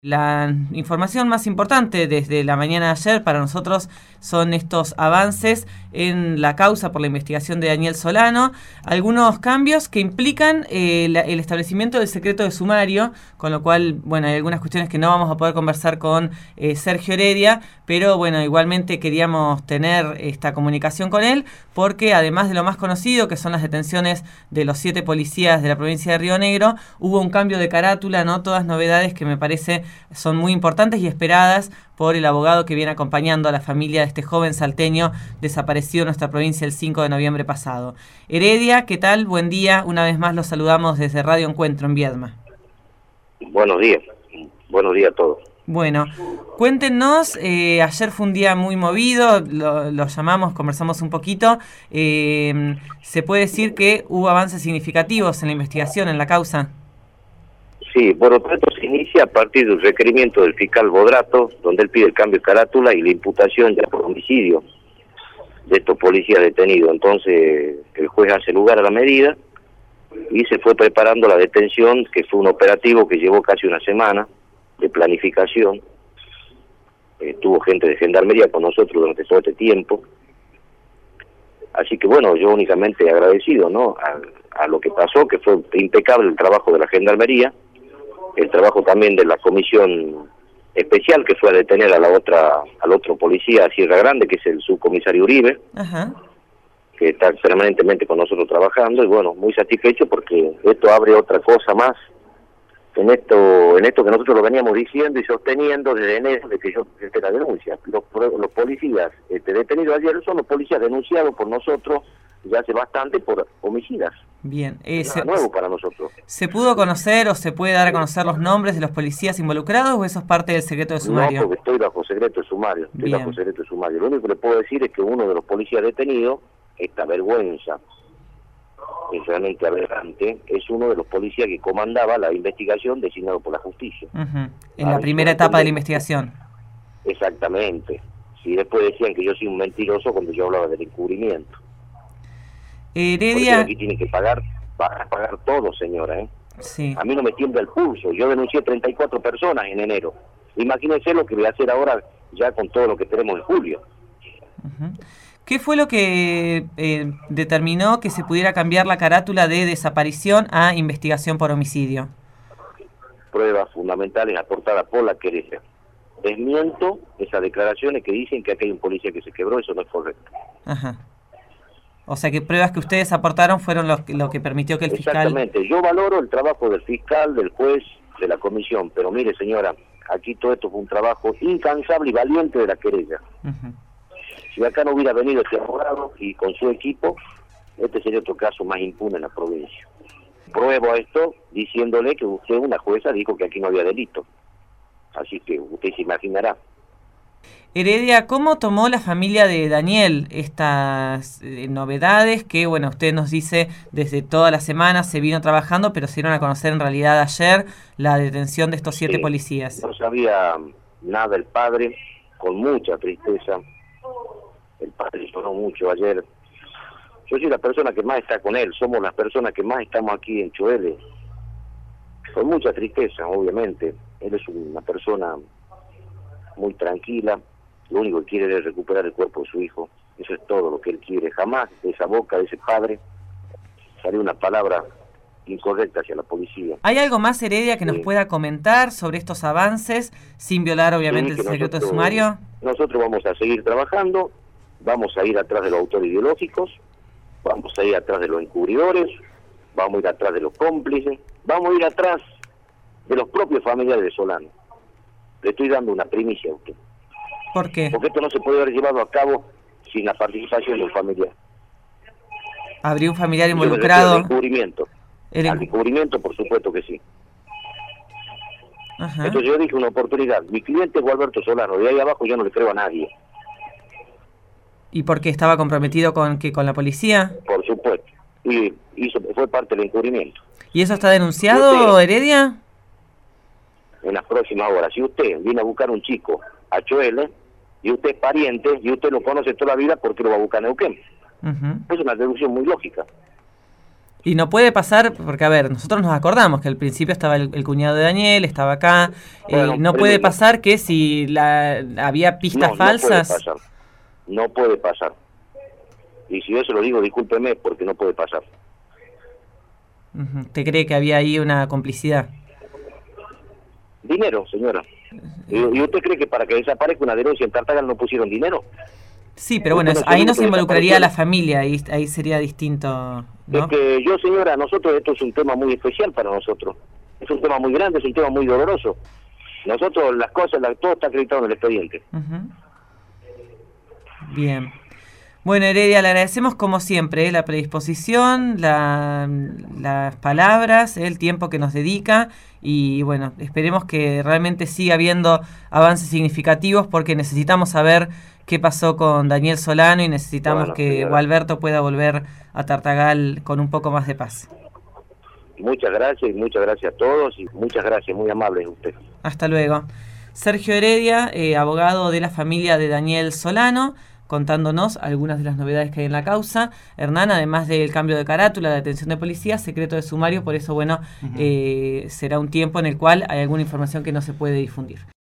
La información más importante desde la mañana de ayer para nosotros son estos avances en la causa por la investigación de Daniel Solano, algunos cambios que implican el establecimiento del secreto de sumario, con lo cual, bueno, hay algunas cuestiones que no vamos a poder conversar con Sergio Heredia, pero bueno, igualmente queríamos tener esta comunicación con él, porque además de lo más conocido, que son las detenciones de los 7 policías de la provincia de Río Negro, hubo un cambio de carátula, ¿no? Todas novedades que me parece son muy importantes y esperadas por el abogado que viene acompañando a la familia de este joven salteño desaparecido en nuestra provincia el 5 de noviembre pasado. Heredia, ¿qué tal? Buen día. Una vez más los saludamos desde Radio Encuentro en Viedma. Buenos días a todos. Bueno, cuéntenos, ayer fue un día muy movido, lo llamamos, conversamos un poquito. ¿Se puede decir que hubo avances significativos en la investigación, en la causa? Sí, bueno, todo esto se inicia a partir del requerimiento del fiscal Bodrato, donde él pide el cambio de carátula y la imputación ya por homicidio de estos policías detenidos. Entonces el juez hace lugar a la medida y se fue preparando la detención, que fue un operativo que llevó casi una semana de planificación. Tuvo gente de Gendarmería con nosotros durante todo este tiempo. Así que bueno, yo únicamente agradecido, ¿no?, a lo que pasó, que fue impecable el trabajo de la Gendarmería, el trabajo también de la comisión especial que fue a detener al otro policía a Sierra Grande, que es el subcomisario Uribe. Ajá. Que está permanentemente con nosotros trabajando, y bueno, muy satisfecho porque esto abre otra cosa más en esto que nosotros lo veníamos diciendo y sosteniendo desde enero de que yo presenté la denuncia. Los policías detenidos ayer son los policías denunciados por nosotros ya hace bastante por homicidas. Bien, Nada nuevo para nosotros. ¿Se pudo conocer o se puede dar a conocer los nombres de los policías involucrados o eso es parte del secreto de sumario? No, porque estoy bajo secreto de sumario. Lo único que le puedo decir es que uno de los policías detenidos, esta vergüenza, es realmente aberrante, es uno de los policías que comandaba la investigación designado por la justicia. En la primera etapa de la investigación. Exactamente. Si después decían que yo soy un mentiroso cuando yo hablaba del encubrimiento. Heredia... Porque aquí tienen que pagar, van a pagar todo, señora, ¿eh? Sí. A mí no me tiembla el pulso. Yo denuncié 34 personas en enero. Imagínense lo que voy a hacer ahora ya con todo lo que tenemos en julio. ¿Qué fue lo que determinó que se pudiera cambiar la carátula de desaparición a investigación por homicidio? Pruebas fundamentales aportadas por la querella. Desmiento esas declaraciones que dicen que aquí hay un policía que se quebró, eso no es correcto. Ajá. O sea que pruebas que ustedes aportaron fueron lo que permitió que el fiscal... Exactamente. Yo valoro el trabajo del fiscal, del juez, de la comisión, pero mire, señora, aquí todo esto fue un trabajo incansable y valiente de la querella. Si acá no hubiera venido este abogado y con su equipo, este sería otro caso más impune en la provincia. Pruebo esto diciéndole que usted, una jueza, dijo que aquí no había delito. Así que usted se imaginará. Heredia, ¿cómo tomó la familia de Daniel estas novedades que, bueno, usted nos dice desde toda la semana se vino trabajando, pero se dieron a conocer en realidad ayer la detención de estos 7 policías? No sabía nada el padre, con mucha tristeza. El padre lloró mucho ayer. Yo soy la persona que más está con él, somos las personas que más estamos aquí en Choele. Con mucha tristeza, obviamente. Él es una persona muy tranquila, lo único que quiere es recuperar el cuerpo de su hijo. Eso es todo lo que él quiere. Jamás de esa boca de ese padre salió una palabra incorrecta hacia la policía. ¿Hay algo más, Heredia, que nos pueda comentar sobre estos avances, sin violar obviamente el secreto de sumario? Nosotros vamos a seguir trabajando, vamos a ir atrás de los autores ideológicos, vamos a ir atrás de los encubridores, vamos a ir atrás de los cómplices, vamos a ir atrás de los propios familiares de Solano. Le estoy dando una primicia a usted. ¿Por qué? Porque esto no se puede haber llevado a cabo sin la participación de un familiar. ¿Habría un familiar involucrado? Al encubrimiento. Al encubrimiento, por supuesto que sí. Ajá. Entonces yo dije una oportunidad. Mi cliente es Gualberto Solano. De ahí abajo yo no le creo a nadie. ¿Y por qué estaba comprometido con la policía? Por supuesto. Y fue parte del encubrimiento. ¿Y eso está denunciado, Heredia? En las próximas horas. Si usted viene a buscar un chico a Choele, y usted es pariente, y usted lo conoce toda la vida, ¿por qué lo va a buscar a Neuquén? Es una deducción muy lógica. Y no puede pasar, porque a ver, nosotros nos acordamos que al principio estaba el cuñado de Daniel, estaba acá. Bueno, No puede pasar que si había pistas falsas. No puede pasar. Y si yo se lo digo, discúlpeme, porque no puede pasar. ¿Usted cree que había ahí una complicidad? Dinero, señora. ¿Y usted cree que para que desaparezca una denuncia en Tartagal no pusieron dinero? Sí, pero bueno, ahí no se involucraría la familia, ahí sería distinto, ¿no? Es que yo, señora, nosotros esto es un tema muy especial para nosotros. Es un tema muy grande, es un tema muy doloroso. Nosotros las cosas, todo está acreditado en el expediente. Bien. Bueno, Heredia, le agradecemos como siempre la predisposición, las palabras, el tiempo que nos dedica y bueno, esperemos que realmente siga habiendo avances significativos porque necesitamos saber qué pasó con Daniel Solano y necesitamos que señora, Gualberto pueda volver a Tartagal con un poco más de paz. Muchas gracias y muchas gracias a todos y muchas gracias, muy amable usted. Hasta luego. Sergio Heredia, abogado de la familia de Daniel Solano, contándonos algunas de las novedades que hay en la causa. Hernán, además del cambio de carátula, de detención de policía, secreto de sumario, por eso, bueno, será un tiempo en el cual hay alguna información que no se puede difundir.